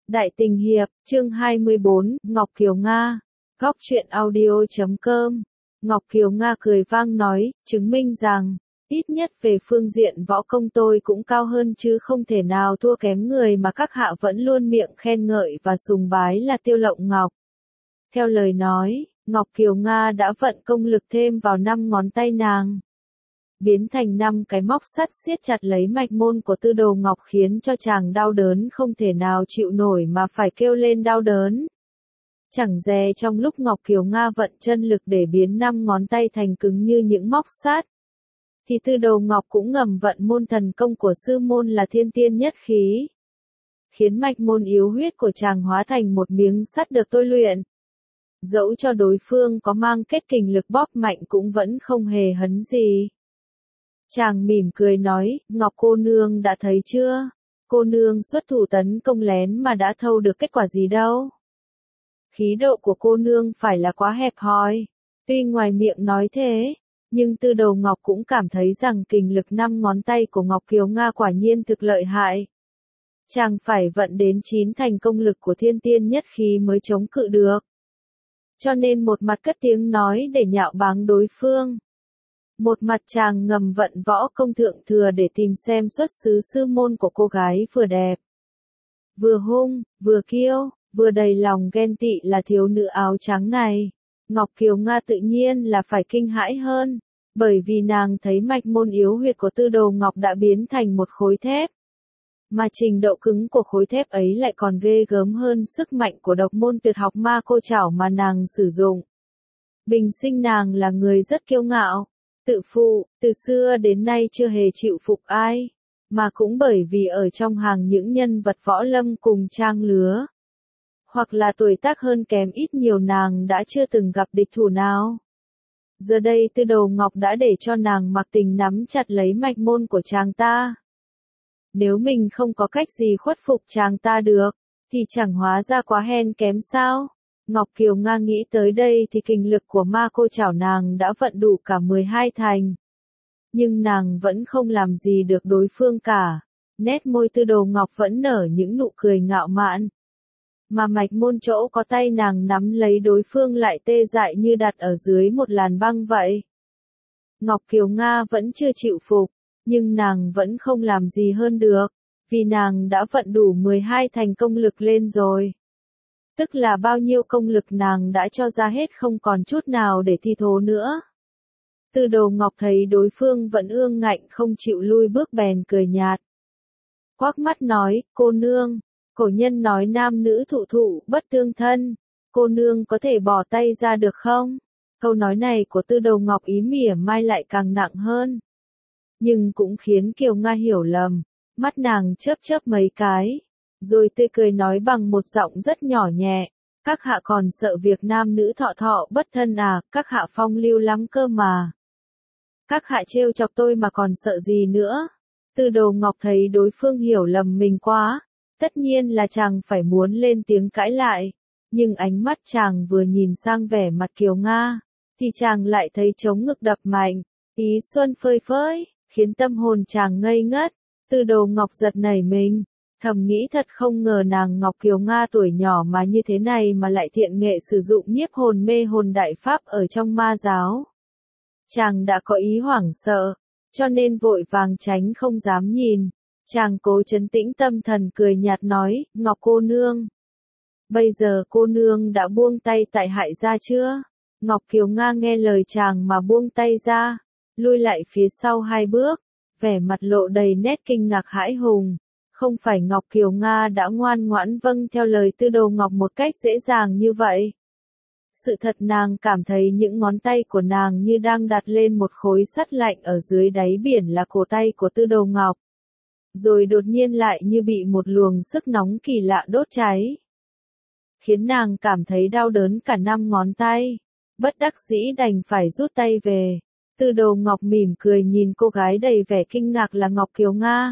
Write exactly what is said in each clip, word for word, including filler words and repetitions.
Đại Tình Hiệp, chương hai mươi bốn, Ngọc Kiều Nga. Góc truyện audio chấm com. Ngọc Kiều Nga cười vang nói, chứng minh rằng, ít nhất về phương diện võ công tôi cũng cao hơn chứ không thể nào thua kém người mà các hạ vẫn luôn miệng khen ngợi và sùng bái là Tiêu Lộng Ngọc. Theo lời nói, Ngọc Kiều Nga đã vận công lực thêm vào năm ngón tay nàng, biến thành năm cái móc sắt siết chặt lấy mạch môn của Tư Đồ Ngọc, khiến cho chàng đau đớn không thể nào chịu nổi mà phải kêu lên đau đớn. Chẳng dè trong lúc Ngọc Kiều Nga vận chân lực để biến năm ngón tay thành cứng như những móc sắt, thì Tư Đồ Ngọc cũng ngầm vận môn thần công của sư môn là Thiên Tiên Nhất Khí, khiến mạch môn yếu huyết của chàng hóa thành một miếng sắt được tôi luyện. Dẫu cho đối phương có mang kết kình lực bóp mạnh cũng vẫn không hề hấn gì. Chàng mỉm cười nói, Ngọc cô nương đã thấy chưa? Cô nương xuất thủ tấn công lén mà đã thâu được kết quả gì đâu. Khí độ của cô nương phải là quá hẹp hòi. Tuy ngoài miệng nói thế, nhưng Tư Đồ Ngọc cũng cảm thấy rằng kình lực năm ngón tay của Ngọc Kiều Nga quả nhiên thực lợi hại. Chàng phải vận đến chín thành công lực của Thiên Tiên Nhất Khí mới chống cự được. Cho nên một mặt cất tiếng nói để nhạo báng đối phương, một mặt chàng ngầm vận võ công thượng thừa để tìm xem xuất xứ sư môn của cô gái vừa đẹp, vừa hung, vừa kiêu, vừa đầy lòng ghen tị là thiếu nữ áo trắng này. Ngọc Kiều Nga tự nhiên là phải kinh hãi hơn, bởi vì nàng thấy mạch môn yếu huyệt của Tư Đồ Ngọc đã biến thành một khối thép, mà trình độ cứng của khối thép ấy lại còn ghê gớm hơn sức mạnh của độc môn tuyệt học ma cô trảo mà nàng sử dụng. Bình sinh nàng là người rất kiêu ngạo, tự phụ, từ xưa đến nay chưa hề chịu phục ai, mà cũng bởi vì ở trong hàng những nhân vật võ lâm cùng trang lứa, hoặc là tuổi tác hơn kém ít nhiều, nàng đã chưa từng gặp địch thủ nào. Giờ đây Tư Đồ Ngọc đã để cho nàng mặc tình nắm chặt lấy mạch môn của chàng ta. Nếu mình không có cách gì khuất phục chàng ta được, thì chẳng hóa ra quá hèn kém sao? Ngọc Kiều Nga nghĩ tới đây thì kình lực của ma cô trảo nàng đã vận đủ cả mười hai thành. Nhưng nàng vẫn không làm gì được đối phương cả. Nét môi Tư Đồ Ngọc vẫn nở những nụ cười ngạo mạn. Mà mạch môn chỗ có tay nàng nắm lấy đối phương lại tê dại như đặt ở dưới một làn băng vậy. Ngọc Kiều Nga vẫn chưa chịu phục, nhưng nàng vẫn không làm gì hơn được, vì nàng đã vận đủ mười hai thành công lực lên rồi. Tức là bao nhiêu công lực nàng đã cho ra hết, không còn chút nào để thi thố nữa. Tư Đồ Ngọc thấy đối phương vẫn ương ngạnh không chịu lui bước bèn cười nhạt, quắc mắt nói, cô nương, cổ nhân nói nam nữ thụ thụ bất tương thân, cô nương có thể bỏ tay ra được không? Câu nói này của Tư Đồ Ngọc ý mỉa mai lại càng nặng hơn, nhưng cũng khiến Kiều Nga hiểu lầm. Mắt nàng chớp chớp mấy cái, rồi tươi cười nói bằng một giọng rất nhỏ nhẹ, các hạ còn sợ việc nam nữ thọ thọ bất thân à? Các hạ phong lưu lắm cơ mà. Các hạ trêu chọc tôi mà còn sợ gì nữa? Tư Đồ Ngọc thấy đối phương hiểu lầm mình quá, tất nhiên là chàng phải muốn lên tiếng cãi lại, nhưng ánh mắt chàng vừa nhìn sang vẻ mặt Kiều Nga, thì chàng lại thấy trống ngực đập mạnh, ý xuân phơi phới, khiến tâm hồn chàng ngây ngất. Tư Đồ Ngọc giật nảy mình, thầm nghĩ thật không ngờ nàng Ngọc Kiều Nga tuổi nhỏ mà như thế này mà lại thiện nghệ sử dụng nhiếp hồn mê hồn đại pháp ở trong ma giáo. Chàng đã có ý hoảng sợ, cho nên vội vàng tránh không dám nhìn. Chàng cố trấn tĩnh tâm thần cười nhạt nói, Ngọc cô nương, bây giờ cô nương đã buông tay tại hại ra chưa? Ngọc Kiều Nga nghe lời chàng mà buông tay ra, lui lại phía sau hai bước, vẻ mặt lộ đầy nét kinh ngạc hãi hùng. Không phải Ngọc Kiều Nga đã ngoan ngoãn vâng theo lời Tư Đồ Ngọc một cách dễ dàng như vậy. Sự thật nàng cảm thấy những ngón tay của nàng như đang đặt lên một khối sắt lạnh ở dưới đáy biển là cổ tay của Tư Đồ Ngọc. Rồi đột nhiên lại như bị một luồng sức nóng kỳ lạ đốt cháy, khiến nàng cảm thấy đau đớn cả năm ngón tay. Bất đắc dĩ đành phải rút tay về. Tư Đồ Ngọc mỉm cười nhìn cô gái đầy vẻ kinh ngạc là Ngọc Kiều Nga,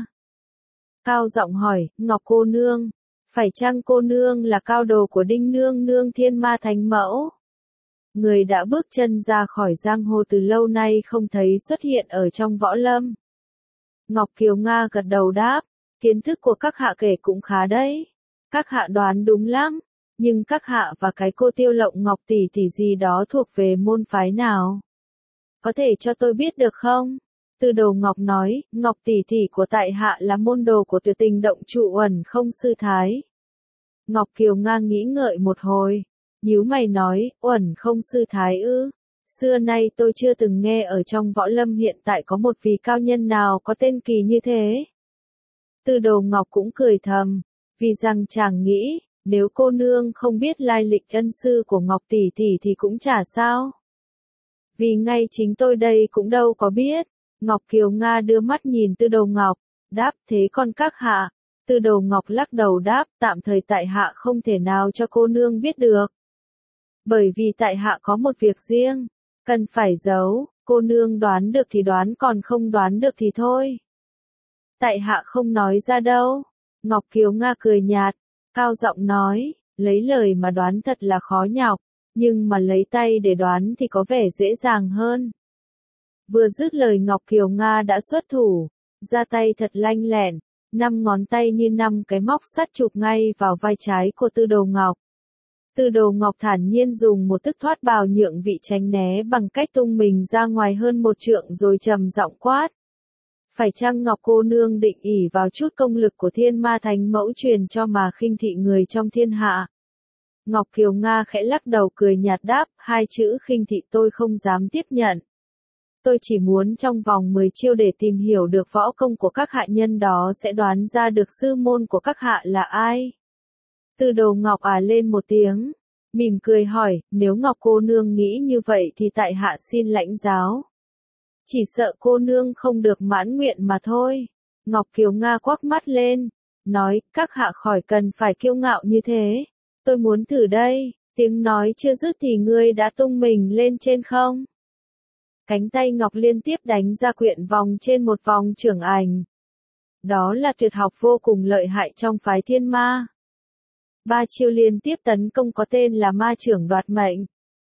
cao giọng hỏi, Ngọc cô nương, phải chăng cô nương là cao đồ của Đinh nương nương Thiên Ma Thánh Mẫu? Người đã bước chân ra khỏi giang hồ từ lâu nay không thấy xuất hiện ở trong võ lâm. Ngọc Kiều Nga gật đầu đáp, kiến thức của các hạ kể cũng khá đấy. Các hạ đoán đúng lắm, nhưng các hạ và cái cô Tiêu Lộng Ngọc tỷ tỷ gì đó thuộc về môn phái nào? Có thể cho tôi biết được không? Tư Đồ Ngọc nói, Ngọc tỷ tỷ của tại hạ là môn đồ của Tuyệt Tình Động Trụ Uẩn Không Sư Thái. Ngọc Kiều Nga nghĩ ngợi một hồi, nhíu mày nói, Uẩn Không Sư Thái ư? Xưa nay tôi chưa từng nghe ở trong võ lâm hiện tại có một vị cao nhân nào có tên kỳ như thế. Tư Đồ Ngọc cũng cười thầm, vì rằng chàng nghĩ, nếu cô nương không biết lai lịch ân sư của Ngọc tỷ tỷ thì cũng chả sao. Vì ngay chính tôi đây cũng đâu có biết. Ngọc Kiều Nga đưa mắt nhìn Tư Đồ Ngọc, đáp thế còn các hạ. Tư Đồ Ngọc lắc đầu đáp, tạm thời tại hạ không thể nào cho cô nương biết được. Bởi vì tại hạ có một việc riêng, cần phải giấu, cô nương đoán được thì đoán còn không đoán được thì thôi. Tại hạ không nói ra đâu. Ngọc Kiều Nga cười nhạt, cao giọng nói, lấy lời mà đoán thật là khó nhọc, nhưng mà lấy tay để đoán thì có vẻ dễ dàng hơn. Vừa dứt lời Ngọc Kiều Nga đã xuất thủ, ra tay thật lanh lẹn, năm ngón tay như năm cái móc sắt chụp ngay vào vai trái của Tư Đồ Ngọc. Tư Đồ Ngọc thản nhiên dùng một thức thoát bào nhượng vị tránh né bằng cách tung mình ra ngoài hơn một trượng rồi trầm giọng quát. Phải chăng Ngọc cô nương định ỷ vào chút công lực của Thiên Ma Thánh Mẫu truyền cho mà khinh thị người trong thiên hạ? Ngọc Kiều Nga khẽ lắc đầu cười nhạt đáp, hai chữ khinh thị tôi không dám tiếp nhận. Tôi chỉ muốn trong vòng mười chiêu để tìm hiểu được võ công của các hạ nhân đó sẽ đoán ra được sư môn của các hạ là ai. Tư Đồ Ngọc à lên một tiếng, mỉm cười hỏi, nếu Ngọc cô nương nghĩ như vậy thì tại hạ xin lãnh giáo. Chỉ sợ cô nương không được mãn nguyện mà thôi. Ngọc Kiều Nga quắc mắt lên, nói, các hạ khỏi cần phải kiêu ngạo như thế. Tôi muốn thử đây, tiếng nói chưa dứt thì ngươi đã tung mình lên trên không. Cánh tay Ngọc liên tiếp đánh ra quyện vòng trên một vòng trưởng ảnh. Đó là tuyệt học vô cùng lợi hại trong phái Thiên Ma. Ba chiêu liên tiếp tấn công có tên là Ma Chưởng Đoạt Mệnh,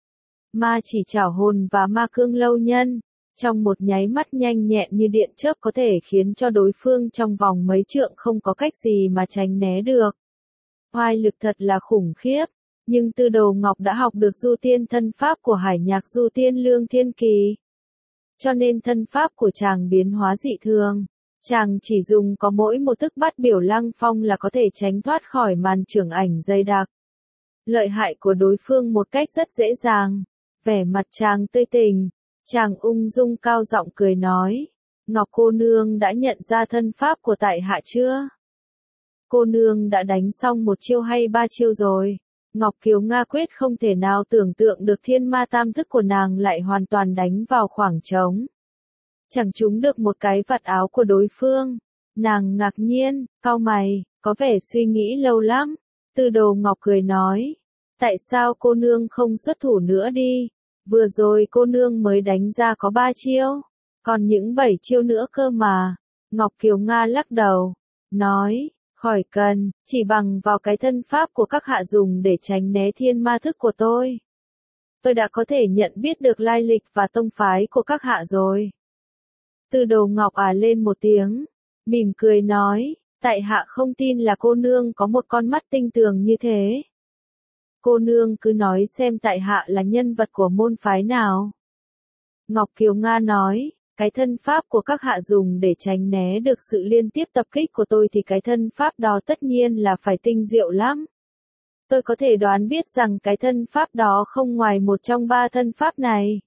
Ma Chỉ Trảo Hồn và Ma Cương Lâu Nhân. Trong một nháy mắt nhanh nhẹn như điện chớp có thể khiến cho đối phương trong vòng mấy trượng không có cách gì mà tránh né được. Oai lực thật là khủng khiếp, nhưng Tư Đồ Ngọc đã học được du tiên thân pháp của hải nhạc du tiên Lương Thiên Kỳ. Cho nên thân pháp của chàng biến hóa dị thường. Chàng chỉ dùng có mỗi một thức bắt biểu lăng phong là có thể tránh thoát khỏi màn trưởng ảnh dày đặc. Lợi hại của đối phương một cách rất dễ dàng. Vẻ mặt chàng tươi tỉnh, chàng ung dung cao giọng cười nói. Ngọc cô nương đã nhận ra thân pháp của tại hạ chưa? Cô nương đã đánh xong một chiêu hay ba chiêu rồi? Ngọc Kiều Nga quyết không thể nào tưởng tượng được thiên ma tam thức của nàng lại hoàn toàn đánh vào khoảng trống. Chẳng trúng được một cái vạt áo của đối phương. Nàng ngạc nhiên, cau mày, có vẻ suy nghĩ lâu lắm. Tư Đồ Ngọc cười nói. Tại sao cô nương không xuất thủ nữa đi? Vừa rồi cô nương mới đánh ra có ba chiêu. Còn những bảy chiêu nữa cơ mà. Ngọc Kiều Nga lắc đầu. Nói. Khỏi cần, chỉ bằng vào cái thân pháp của các hạ dùng để tránh né thiên ma thức của tôi. Tôi đã có thể nhận biết được lai lịch và tông phái của các hạ rồi. Tư Đồ Ngọc à lên một tiếng, mỉm cười nói, tại hạ không tin là cô nương có một con mắt tinh tường như thế. Cô nương cứ nói xem tại hạ là nhân vật của môn phái nào. Ngọc Kiều Nga nói, cái thân pháp của các hạ dùng để tránh né được sự liên tiếp tập kích của tôi thì cái thân pháp đó tất nhiên là phải tinh diệu lắm. Tôi có thể đoán biết rằng cái thân pháp đó không ngoài một trong ba thân pháp này.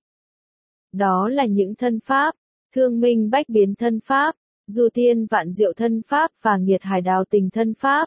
Đó là những thân pháp, Thương Minh Bách Biến thân pháp, Du Tiên Vạn Diệu thân pháp và Nghiệt Hải Đào Tình thân pháp.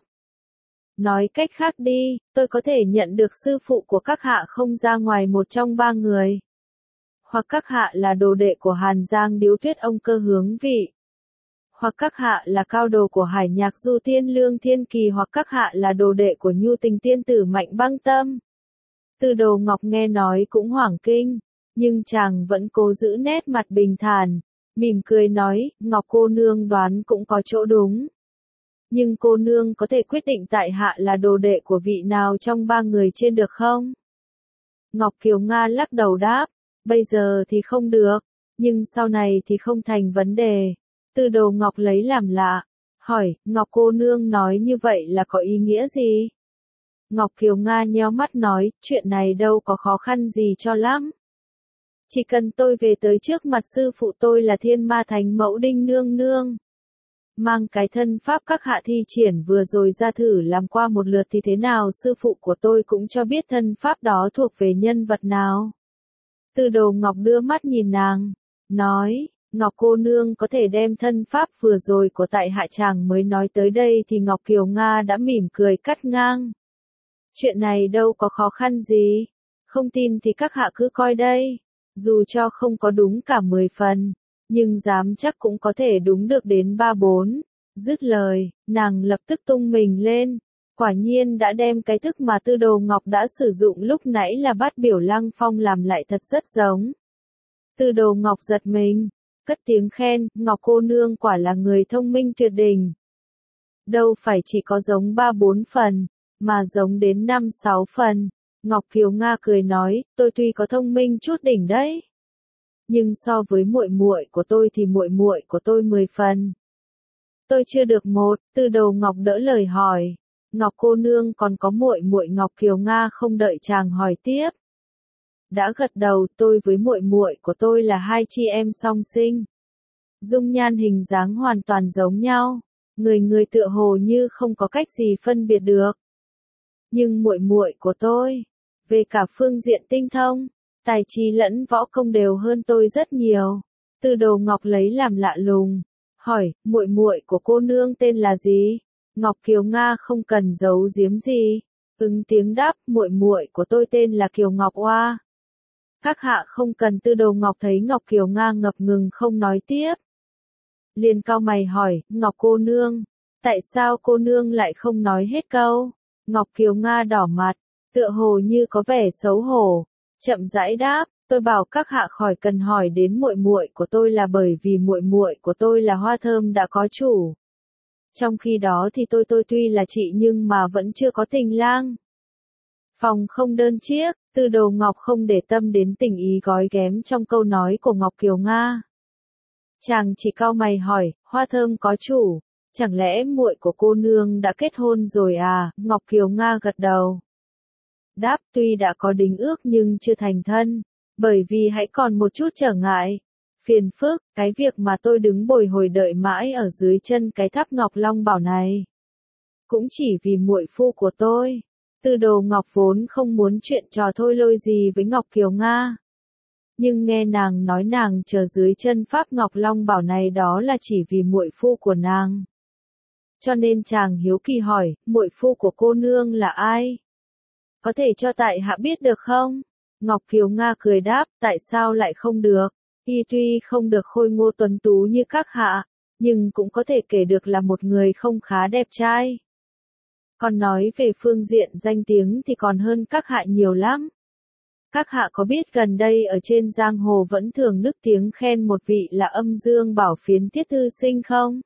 Nói cách khác đi, tôi có thể nhận được sư phụ của các hạ không ra ngoài một trong ba người. Hoặc các hạ là đồ đệ của Hàn Giang Điếu Tuyết ông Cơ Hướng Vị. Hoặc các hạ là cao đồ của Hải Nhạc Du Tiên Lương Thiên Kỳ, hoặc các hạ là đồ đệ của Nhu Tình Tiên Tử Mạnh Băng Tâm. Tư Đồ Ngọc nghe nói cũng hoảng kinh, nhưng chàng vẫn cố giữ nét mặt bình thản, mỉm cười nói, Ngọc cô nương đoán cũng có chỗ đúng. Nhưng cô nương có thể quyết định tại hạ là đồ đệ của vị nào trong ba người trên được không? Ngọc Kiều Nga lắc đầu đáp, bây giờ thì không được, nhưng sau này thì không thành vấn đề. Tư Đồ Ngọc lấy làm lạ, hỏi, Ngọc cô nương nói như vậy là có ý nghĩa gì? Ngọc Kiều Nga nheo mắt nói, chuyện này đâu có khó khăn gì cho lắm. Chỉ cần tôi về tới trước mặt sư phụ tôi là Thiên Ma Thánh Mẫu Đinh Nương Nương. Mang cái thân pháp các hạ thi triển vừa rồi ra thử làm qua một lượt thì thế nào sư phụ của tôi cũng cho biết thân pháp đó thuộc về nhân vật nào. Tư Đồ Ngọc đưa mắt nhìn nàng, nói, Ngọc cô nương có thể đem thân pháp vừa rồi của tại hạ chàng mới nói tới đây thì Ngọc Kiều Nga đã mỉm cười cắt ngang. Chuyện này đâu có khó khăn gì, không tin thì các hạ cứ coi đây, dù cho không có đúng cả mười phần, nhưng dám chắc cũng có thể đúng được đến ba bốn. Dứt lời, nàng lập tức tung mình lên, quả nhiên đã đem cái thức mà Tư Đồ Ngọc đã sử dụng lúc nãy là Bát Biểu Lăng Phong làm lại thật rất giống. Tư Đồ Ngọc giật mình, cất tiếng khen, Ngọc cô nương quả là người thông minh tuyệt đỉnh. Đâu phải chỉ có giống ba bốn phần, mà giống đến năm sáu phần. Ngọc Kiều Nga cười nói, tôi tuy có thông minh chút đỉnh đấy, nhưng so với muội muội của tôi thì muội muội của tôi mười phần. Tôi chưa được một. Tư Đồ Ngọc đỡ lời hỏi, Ngọc cô nương còn có muội muội? Ngọc Kiều Nga không đợi chàng hỏi tiếp, đã gật đầu, tôi với muội muội của tôi là hai chị em song sinh. Dung nhan hình dáng hoàn toàn giống nhau, người người tựa hồ như không có cách gì phân biệt được. Nhưng muội muội của tôi, về cả phương diện tinh thông, tài trí lẫn võ công đều hơn tôi rất nhiều. Tư Đồ Ngọc lấy làm lạ lùng, hỏi, muội muội của cô nương tên là gì? Ngọc Kiều Nga không cần giấu giếm gì, ứng tiếng đáp, muội muội của tôi tên là Kiều Ngọc Oa. Các hạ không cần. Tư Đồ Ngọc thấy Ngọc Kiều Nga ngập ngừng không nói tiếp, liền cau mày hỏi, Ngọc cô nương, tại sao cô nương lại không nói hết câu? Ngọc Kiều Nga đỏ mặt, tựa hồ như có vẻ xấu hổ, chậm rãi đáp, tôi bảo các hạ khỏi cần hỏi đến muội muội của tôi là bởi vì muội muội của tôi là Hoa Thơm đã có chủ. Trong khi đó thì tôi tôi tuy là chị nhưng mà vẫn chưa có tình lang. Phòng không đơn chiếc. Tư Đồ Ngọc không để tâm đến tình ý gói ghém trong câu nói của Ngọc Kiều Nga. Chàng chỉ cau mày hỏi, Hoa Thơm có chủ, chẳng lẽ muội của cô nương đã kết hôn rồi à? Ngọc Kiều Nga gật đầu, đáp, tuy đã có đính ước nhưng chưa thành thân, bởi vì hãy còn một chút trở ngại, phiền phức, cái việc mà tôi đứng bồi hồi đợi mãi ở dưới chân cái tháp Ngọc Long Bảo này, cũng chỉ vì muội phu của tôi. Tư Đồ Ngọc vốn không muốn chuyện trò thôi lôi gì với Ngọc Kiều Nga, nhưng nghe nàng nói nàng chờ dưới chân pháp Ngọc Long Bảo này đó là chỉ vì muội phu của nàng, cho nên chàng hiếu kỳ hỏi, muội phu của cô nương là ai? Có thể cho tại hạ biết được không? Ngọc Kiều Nga cười đáp, tại sao lại không được? Y tuy không được khôi ngô tuấn tú như các hạ, nhưng cũng có thể kể được là một người không khá đẹp trai. Còn nói về phương diện danh tiếng thì còn hơn các hạ nhiều lắm. Các hạ có biết gần đây ở trên giang hồ vẫn thường nức tiếng khen một vị là Âm Dương Bảo Phiến Thiết Thư Sinh không?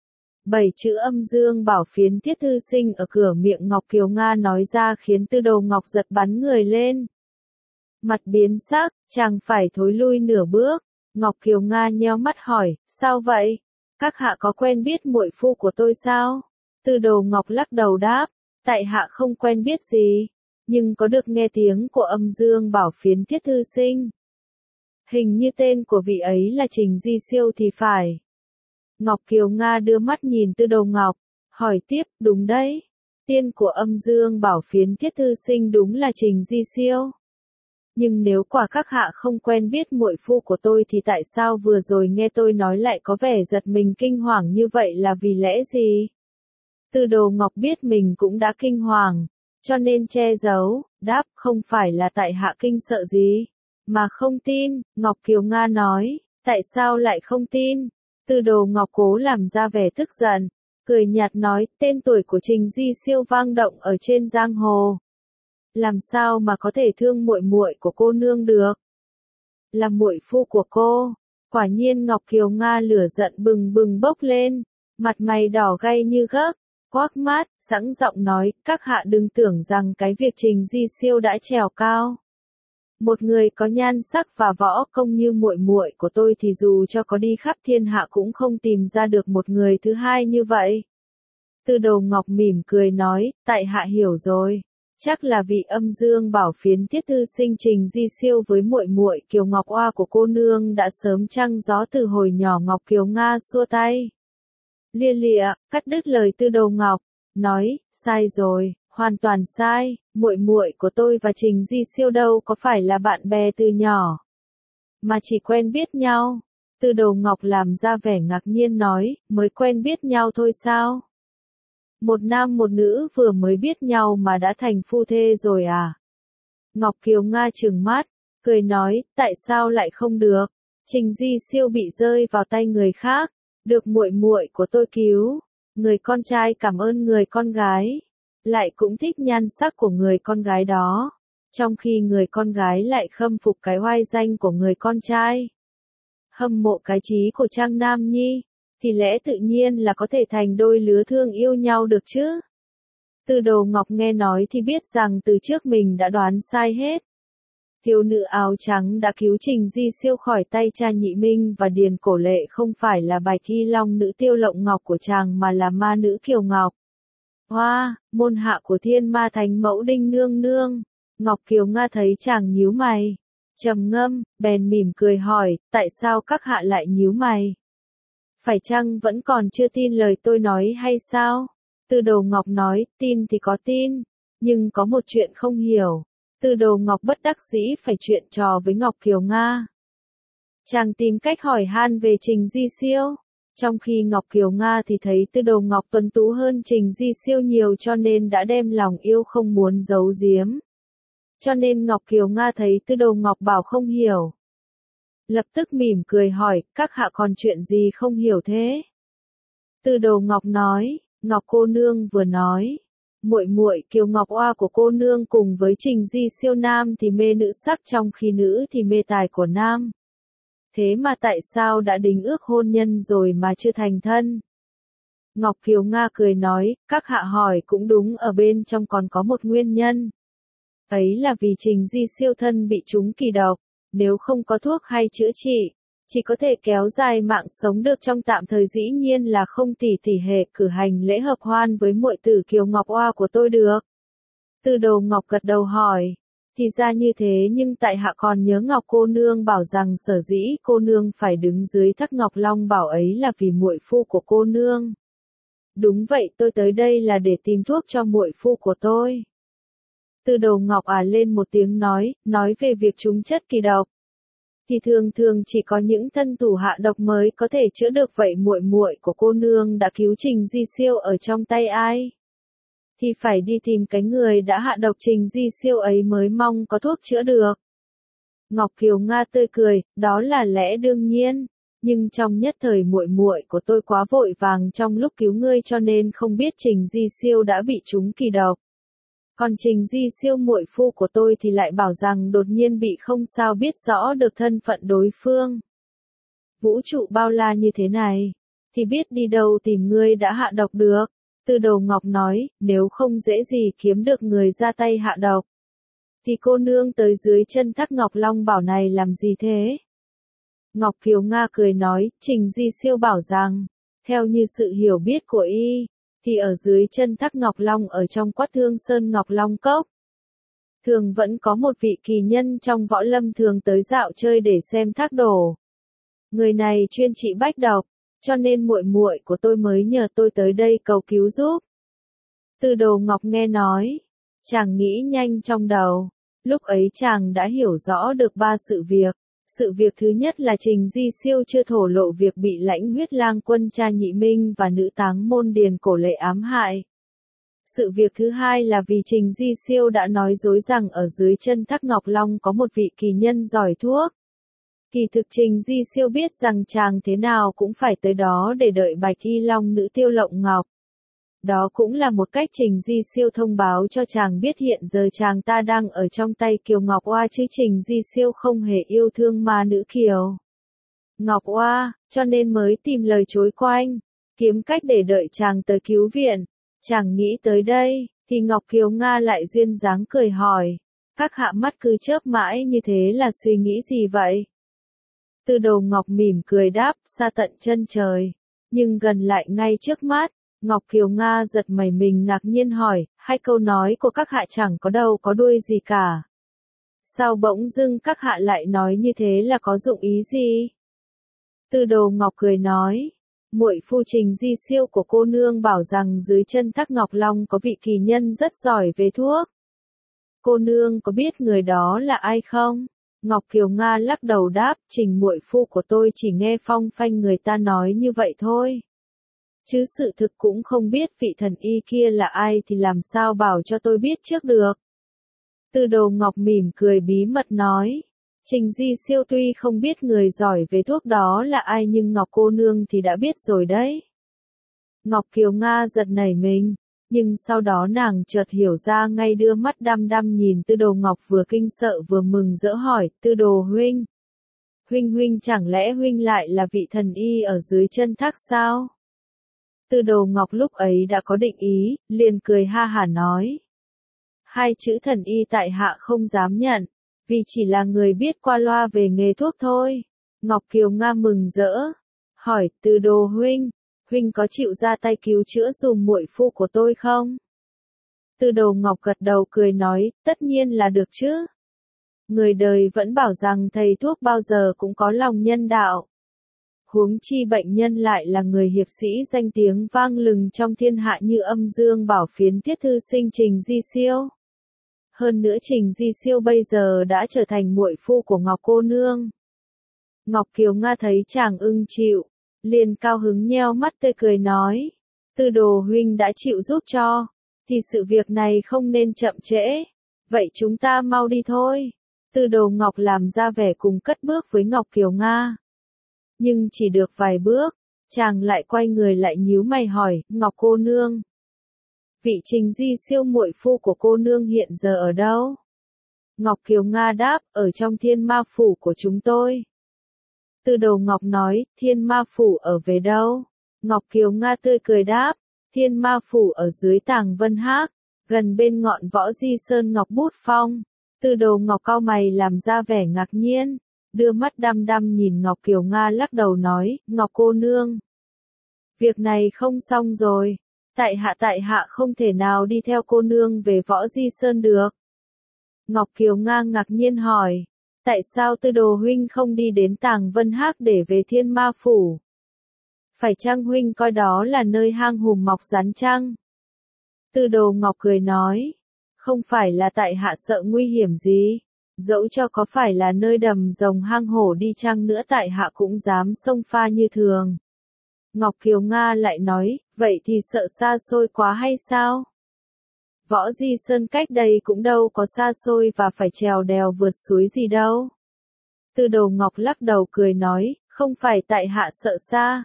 Bảy chữ Âm Dương Bảo Phiến Thiết Thư Sinh ở cửa miệng Ngọc Kiều Nga nói ra khiến Tư Đồ Ngọc giật bắn người lên. Mặt biến sắc, chàng phải thối lui nửa bước. Ngọc Kiều Nga nheo mắt hỏi, sao vậy? Các hạ có quen biết muội phu của tôi sao? Tư Đồ Ngọc lắc đầu đáp, tại hạ không quen biết gì, nhưng có được nghe tiếng của Âm Dương Bảo Phiến Thiết Thư Sinh. Hình như tên của vị ấy là Trình Di Siêu thì phải. Ngọc Kiều Nga đưa mắt nhìn Tư Đồ Ngọc, hỏi tiếp, đúng đấy, tiên của Âm Dương Bảo Phiến Thiết Thư Sinh đúng là Trình Di Siêu. Nhưng nếu quả các hạ không quen biết muội phu của tôi thì tại sao vừa rồi nghe tôi nói lại có vẻ giật mình kinh hoàng như vậy, là vì lẽ gì? Tư Đồ Ngọc biết mình cũng đã kinh hoàng, cho nên che giấu, đáp, không phải là tại hạ kinh sợ gì, mà không tin. Ngọc Kiều Nga nói, tại sao lại không tin? Tư Đồ Ngọc cố làm ra vẻ tức giận, cười nhạt nói, tên tuổi của Trình Di Siêu vang động ở trên giang hồ, làm sao mà có thể thương muội muội của cô nương được? Là muội phu của cô. Quả nhiên Ngọc Kiều Nga lửa giận bừng bừng bốc lên, mặt mày đỏ gay như gấc, quắc mắt, sẵn giọng nói, các hạ đừng tưởng rằng cái việc Trình Di Siêu đã trèo cao. Một người có nhan sắc và võ công như muội muội của tôi thì dù cho có đi khắp thiên hạ cũng không tìm ra được một người thứ hai như vậy. Tư Đồ Ngọc mỉm cười nói, tại hạ hiểu rồi. Chắc là vị âm dương bảo phiến tiết thư sinh Trình Di Siêu với muội muội Kiều Ngọc Oa của cô nương đã sớm trăng gió từ hồi nhỏ. Ngọc Kiều Nga xua tay. Lia lịa, cắt đứt lời Tư Đồ Ngọc, nói, sai rồi, hoàn toàn sai, muội muội của tôi và Trình Di Siêu đâu có phải là bạn bè từ nhỏ, mà chỉ quen biết nhau. Tư Đồ Ngọc làm ra vẻ ngạc nhiên nói, mới quen biết nhau thôi sao? Một nam một nữ vừa mới biết nhau mà đã thành phu thê rồi à? Ngọc Kiều Nga trừng mắt, cười nói, tại sao lại không được? Trình Di Siêu bị rơi vào tay người khác, được muội muội của tôi cứu. Người con trai cảm ơn người con gái, lại cũng thích nhan sắc của người con gái đó, trong khi người con gái lại khâm phục cái oai danh của người con trai, hâm mộ cái trí của Trang Nam Nhi, thì lẽ tự nhiên là có thể thành đôi lứa thương yêu nhau được chứ. Tư Đồ Ngọc nghe nói thì biết rằng từ trước mình đã đoán sai hết. Thiếu nữ áo trắng đã cứu Trình Di Siêu khỏi tay cha Nhị Minh và Điền Cổ Lệ không phải là Bạch Y Long nữ Tiêu Lộng Ngọc của chàng mà là ma nữ Kiều Ngọc Hoa, môn hạ của Thiên Ma Thánh Mẫu Đinh Nương Nương. Ngọc Kiều Nga thấy chàng nhíu mày, trầm ngâm, bèn mỉm cười hỏi, tại sao các hạ lại nhíu mày? Phải chăng vẫn còn chưa tin lời tôi nói hay sao? Tư Đồ Ngọc nói, tin thì có tin, nhưng có một chuyện không hiểu. Tư Đồ Ngọc bất đắc dĩ phải chuyện trò với Ngọc Kiều Nga. Chàng tìm cách hỏi han về Trình Di Siêu, trong khi Ngọc Kiều Nga thì thấy Tư Đồ Ngọc tuấn tú hơn Trình Di Siêu nhiều cho nên đã đem lòng yêu không muốn giấu giếm. Cho nên Ngọc Kiều Nga thấy Tư Đồ Ngọc bảo không hiểu, lập tức mỉm cười hỏi, các hạ còn chuyện gì không hiểu thế? Tư Đồ Ngọc nói, Ngọc cô nương vừa nói, muội muội Kiều Ngọc Oa của cô nương cùng với Trình Di Siêu nam thì mê nữ sắc trong khi nữ thì mê tài của nam. Thế mà tại sao đã đính ước hôn nhân rồi mà chưa thành thân? Ngọc Kiều Nga cười nói, các hạ hỏi cũng đúng, ở bên trong còn có một nguyên nhân. Ấy là vì Trình Di Siêu thân bị trúng kỳ độc, nếu không có thuốc hay chữa trị, chỉ có thể kéo dài mạng sống được trong tạm thời, dĩ nhiên là không tỷ tỷ hệ cử hành lễ hợp hoan với muội tử Kiều Ngọc Oa của tôi được. Tư Đồ Ngọc gật đầu hỏi, thì ra như thế, nhưng tại hạ còn nhớ Ngọc cô nương bảo rằng sở dĩ cô nương phải đứng dưới thác Ngọc Long Bảo ấy là vì muội phu của cô nương. Đúng vậy, tôi tới đây là để tìm thuốc cho muội phu của tôi. Tư Đồ Ngọc à lên một tiếng nói, nói về việc trúng chất kỳ độc, thì thường thường chỉ có những thân thủ hạ độc mới có thể chữa được. Vậy muội muội của cô nương đã cứu Trình Di Siêu ở trong tay ai? Thì phải đi tìm cái người đã hạ độc Trình Di Siêu ấy mới mong có thuốc chữa được. Ngọc Kiều Nga tươi cười, đó là lẽ đương nhiên, nhưng trong nhất thời muội muội của tôi quá vội vàng trong lúc cứu ngươi cho nên không biết Trình Di Siêu đã bị trúng kỳ độc. Còn Trình Di Siêu muội phu của tôi thì lại bảo rằng đột nhiên bị không sao biết rõ được thân phận đối phương. Vũ trụ bao la như thế này, thì biết đi đâu tìm ngươi đã hạ độc được. Tư Đồ Ngọc nói, nếu không dễ gì kiếm được người ra tay hạ độc, thì cô nương tới dưới chân thác Ngọc Long Bảo này làm gì thế? Ngọc Kiều Nga cười nói, Trình Di Siêu bảo rằng, theo như sự hiểu biết của y, thì ở dưới chân thác Ngọc Long ở trong Quát Thương Sơn Ngọc Long Cốc, thường vẫn có một vị kỳ nhân trong võ lâm thường tới dạo chơi để xem thác đổ. Người này chuyên trị bách độc, cho nên muội muội của tôi mới nhờ tôi tới đây cầu cứu giúp. Tư Đồ Ngọc nghe nói, chàng nghĩ nhanh trong đầu, lúc ấy chàng đã hiểu rõ được ba sự việc. Sự việc thứ nhất là Trình Di Siêu chưa thổ lộ việc bị Lãnh Huyết Lang Quân cha Nhị Minh và nữ táng môn Điền Cổ Lệ ám hại. Sự việc thứ hai là vì Trình Di Siêu đã nói dối rằng ở dưới chân thác Ngọc Long có một vị kỳ nhân giỏi thuốc. Kỳ thực Trình Di Siêu biết rằng chàng thế nào cũng phải tới đó để đợi Bạch Y Long nữ Tiêu Lộng Ngọc. Đó cũng là một cách Trình Di Siêu thông báo cho chàng biết hiện giờ chàng ta đang ở trong tay Kiều Ngọc Oa chứ Trình Di Siêu không hề yêu thương ma nữ Kiều Ngọc Oa, cho nên mới tìm lời chối quanh, kiếm cách để đợi chàng tới cứu viện. Chàng nghĩ tới đây, thì Ngọc Kiều Nga lại duyên dáng cười hỏi, các hạ mắt cứ chớp mãi như thế là suy nghĩ gì vậy? Tư Đồ Ngọc mỉm cười đáp, xa tận chân trời, nhưng gần lại ngay trước mắt, Ngọc Kiều Nga giật mẩy mình ngạc nhiên hỏi, hai câu nói của các hạ chẳng có đầu có đuôi gì cả. Sao bỗng dưng các hạ lại nói như thế là có dụng ý gì? Tư Đồ Ngọc cười nói, muội phu Trình Di Siêu của cô nương bảo rằng dưới chân Thác Ngọc Long có vị kỳ nhân rất giỏi về thuốc. Cô nương có biết người đó là ai không? Ngọc Kiều Nga lắc đầu đáp, Trình muội phu của tôi chỉ nghe phong phanh người ta nói như vậy thôi. Chứ sự thực cũng không biết vị thần y kia là ai thì làm sao bảo cho tôi biết trước được. Tư Đồ Ngọc mỉm cười bí mật nói, Trình Di Siêu tuy không biết người giỏi về thuốc đó là ai nhưng Ngọc cô nương thì đã biết rồi đấy. Ngọc Kiều Nga giật nảy mình, nhưng sau đó nàng chợt hiểu ra ngay, đưa mắt đăm đăm nhìn Tư Đồ Ngọc, vừa kinh sợ vừa mừng rỡ hỏi, Tư Đồ huynh. Huynh huynh chẳng lẽ huynh lại là vị thần y ở dưới chân thác sao? Tư Đồ Ngọc lúc ấy đã có định ý, liền cười ha hả nói. Hai chữ thần y tại hạ không dám nhận, vì chỉ là người biết qua loa về nghề thuốc thôi. Ngọc Kiều Nga mừng rỡ, hỏi, Tư Đồ huynh, huynh có chịu ra tay cứu chữa dùm muội phu của tôi không? Tư Đồ Ngọc gật đầu cười nói, tất nhiên là được chứ. Người đời vẫn bảo rằng thầy thuốc bao giờ cũng có lòng nhân đạo. Huống chi bệnh nhân lại là người hiệp sĩ danh tiếng vang lừng trong thiên hạ như Âm Dương Bảo Phiến Thiết thư sinh Trình Di Siêu. Hơn nữa Trình Di Siêu bây giờ đã trở thành muội phu của Ngọc cô nương. Ngọc Kiều Nga thấy chàng ưng chịu, liền cao hứng nheo mắt tươi cười nói, Tư Đồ huynh đã chịu giúp cho, thì sự việc này không nên chậm trễ, vậy chúng ta mau đi thôi. Tư Đồ Ngọc làm ra vẻ cùng cất bước với Ngọc Kiều Nga. Nhưng chỉ được vài bước, chàng lại quay người lại nhíu mày hỏi, Ngọc cô nương. Vị Trình Di Siêu muội phu của cô nương hiện giờ ở đâu? Ngọc Kiều Nga đáp, ở trong Thiên Ma Phủ của chúng tôi. Tư Đồ Ngọc nói, Thiên Ma Phủ ở về đâu? Ngọc Kiều Nga tươi cười đáp, Thiên Ma Phủ ở dưới Tàng Vân Hác, gần bên ngọn Võ Di Sơn Ngọc Bút Phong. Tư Đồ Ngọc cau mày làm ra vẻ ngạc nhiên, đưa mắt đăm đăm nhìn Ngọc Kiều Nga lắc đầu nói, Ngọc cô nương. Việc này không xong rồi, tại hạ tại hạ không thể nào đi theo cô nương về Võ Di Sơn được. Ngọc Kiều Nga ngạc nhiên hỏi, tại sao Tư Đồ huynh không đi đến Tàng Vân Hác để về Thiên Ma Phủ? Phải chăng huynh coi đó là nơi hang hùm mọc rắn chăng? Tư Đồ Ngọc cười nói, không phải là tại hạ sợ nguy hiểm gì, dẫu cho có phải là nơi đầm rồng hang hổ đi chăng nữa tại hạ cũng dám xông pha như thường. Ngọc Kiều Nga lại nói, vậy thì sợ xa xôi quá hay sao? Võ Di Sơn cách đây cũng đâu có xa xôi và phải trèo đèo vượt suối gì đâu. Tư Đồ Ngọc lắc đầu cười nói, không phải tại hạ sợ xa,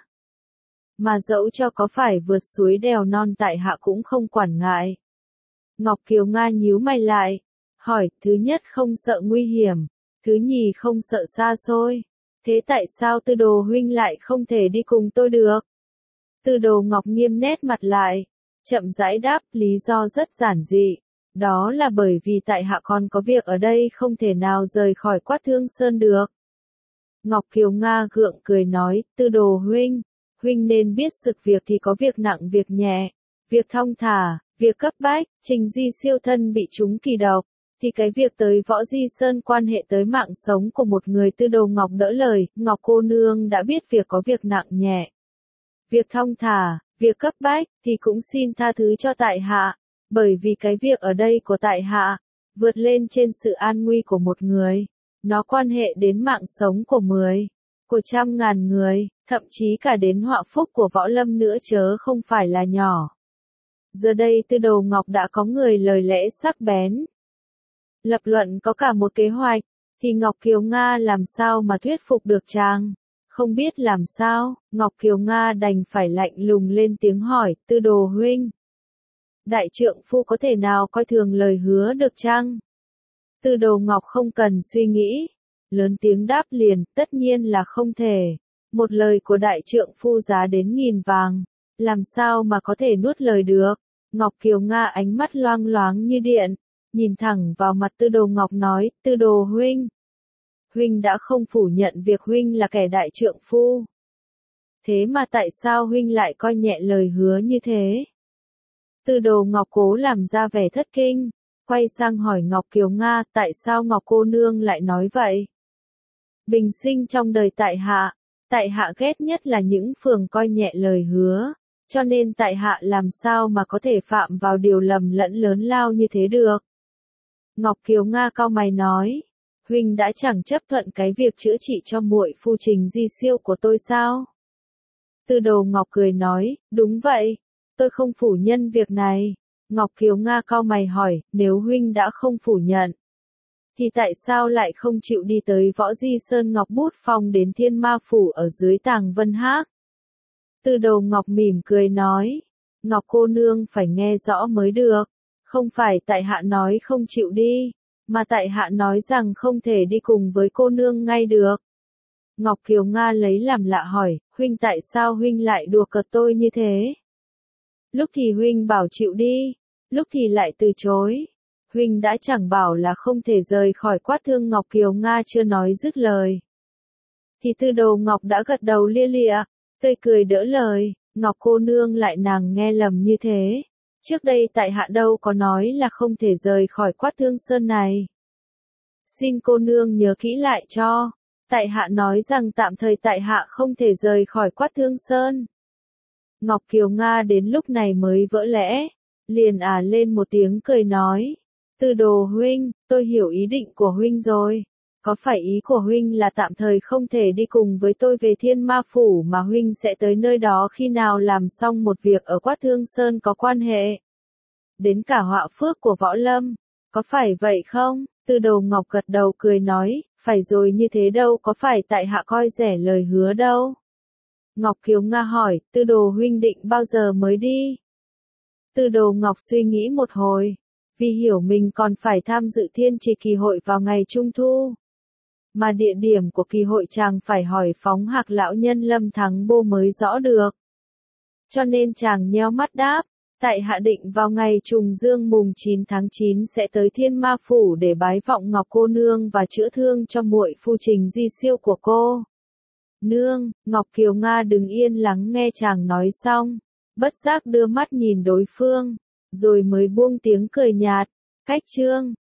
mà dẫu cho có phải vượt suối đèo non tại hạ cũng không quản ngại. Ngọc Kiều Nga nhíu mày lại, hỏi, thứ nhất không sợ nguy hiểm, thứ nhì không sợ xa xôi, thế tại sao Tư Đồ huynh lại không thể đi cùng tôi được? Tư Đồ Ngọc nghiêm nét mặt lại, chậm rãi đáp, lý do rất giản dị, đó là bởi vì tại hạ còn có việc ở đây không thể nào rời khỏi Quát Thương Sơn được. Ngọc Kiều Nga gượng cười nói, Tư Đồ huynh, huynh nên biết sực việc thì có việc nặng việc nhẹ, việc thong thả, việc cấp bách. Trình Di Siêu thân bị trúng kỳ độc, thì cái việc tới Võ Di Sơn quan hệ tới mạng sống của một người. Tư Đồ Ngọc đỡ lời, Ngọc cô nương đã biết việc có việc nặng nhẹ, việc thong thả, việc cấp bách, thì cũng xin tha thứ cho tại hạ, bởi vì cái việc ở đây của tại hạ, vượt lên trên sự an nguy của một người, nó quan hệ đến mạng sống của mười, của trăm ngàn người, thậm chí cả đến họa phúc của võ lâm nữa chớ không phải là nhỏ. Giờ đây Tư Đồ Ngọc đã có người lời lẽ sắc bén, lập luận có cả một kế hoạch, thì Ngọc Kiều Nga làm sao mà thuyết phục được chàng? Không biết làm sao, Ngọc Kiều Nga đành phải lạnh lùng lên tiếng hỏi, Tư Đồ huynh, đại trượng phu có thể nào coi thường lời hứa được chăng? Tư Đồ Ngọc không cần suy nghĩ, lớn tiếng đáp liền, tất nhiên là không thể. Một lời của đại trượng phu giá đến nghìn vàng, làm sao mà có thể nuốt lời được? Ngọc Kiều Nga ánh mắt loang loáng như điện, nhìn thẳng vào mặt Tư Đồ Ngọc nói, Tư Đồ huynh, huynh đã không phủ nhận việc huynh là kẻ đại trượng phu. thế mà tại sao huynh lại coi nhẹ lời hứa như thế? Tư Đồ Ngọc cố làm ra vẻ thất kinh, quay sang hỏi Ngọc Kiều Nga, tại sao Ngọc cô nương lại nói vậy? Bình sinh trong đời tại hạ, tại hạ ghét nhất là những phường coi nhẹ lời hứa, cho nên tại hạ làm sao mà có thể phạm vào điều lầm lẫn lớn lao như thế được? Ngọc Kiều Nga cau mày nói, huynh đã chẳng chấp thuận cái việc chữa trị cho muội phu Trình Di Siêu của tôi sao? Tư Đồ Ngọc cười nói, đúng vậy, tôi không phủ nhận việc này. Ngọc Kiều Nga cau mày hỏi, nếu huynh đã không phủ nhận, thì tại sao lại không chịu đi tới Võ Di Sơn Ngọc Bút Phong đến Thiên Ma Phủ ở dưới Tàng Vân Hác? Tư Đồ Ngọc mỉm cười nói, Ngọc cô nương phải nghe rõ mới được, không phải tại hạ nói không chịu đi, mà tại hạ nói rằng không thể đi cùng với cô nương ngay được. Ngọc Kiều Nga lấy làm lạ hỏi, huynh tại sao huynh lại đùa cợt tôi như thế? Lúc thì huynh bảo chịu đi, lúc thì lại từ chối. Huynh đã chẳng bảo là không thể rời khỏi Quát Thương. Ngọc Kiều Nga chưa nói dứt lời, thì Tư Đồ Ngọc đã gật đầu lia lịa, tươi cười đỡ lời, Ngọc cô nương lại nàng nghe lầm như thế. Trước đây tại hạ đâu có nói là không thể rời khỏi Quát Thương Sơn này. Xin cô nương nhớ kỹ lại cho, tại hạ nói rằng tạm thời tại hạ không thể rời khỏi Quát Thương Sơn. Ngọc Kiều Nga đến lúc này mới vỡ lẽ, liền à lên một tiếng cười nói, Tư Đồ huynh, tôi hiểu ý định của huynh rồi. Có phải ý của huynh là tạm thời không thể đi cùng với tôi về Thiên Ma Phủ mà huynh sẽ tới nơi đó khi nào làm xong một việc ở Quát Thương Sơn có quan hệ đến cả họa phước của Võ Lâm, có phải vậy không? Tư Đồ Ngọc gật đầu cười nói, phải rồi, như thế đâu có phải tại hạ coi rẻ lời hứa đâu. Ngọc Kiều Nga hỏi, Tư Đồ huynh định bao giờ mới đi? Tư Đồ Ngọc suy nghĩ một hồi, vì hiểu mình còn phải tham dự Thiên Trì kỳ hội vào ngày Trung Thu, mà địa điểm của kỳ hội chàng phải hỏi Phóng Hạc lão nhân Lâm Thắng Bô mới rõ được. Cho nên chàng nheo mắt đáp, tại hạ định vào ngày trùng dương mùng chín tháng chín sẽ tới Thiên Ma Phủ để bái vọng Ngọc cô nương và chữa thương cho muội phu Trình Di Siêu của cô nương. Ngọc Kiều Nga đứng yên lắng nghe chàng nói xong, bất giác đưa mắt nhìn đối phương, rồi mới buông tiếng cười nhạt, cách chương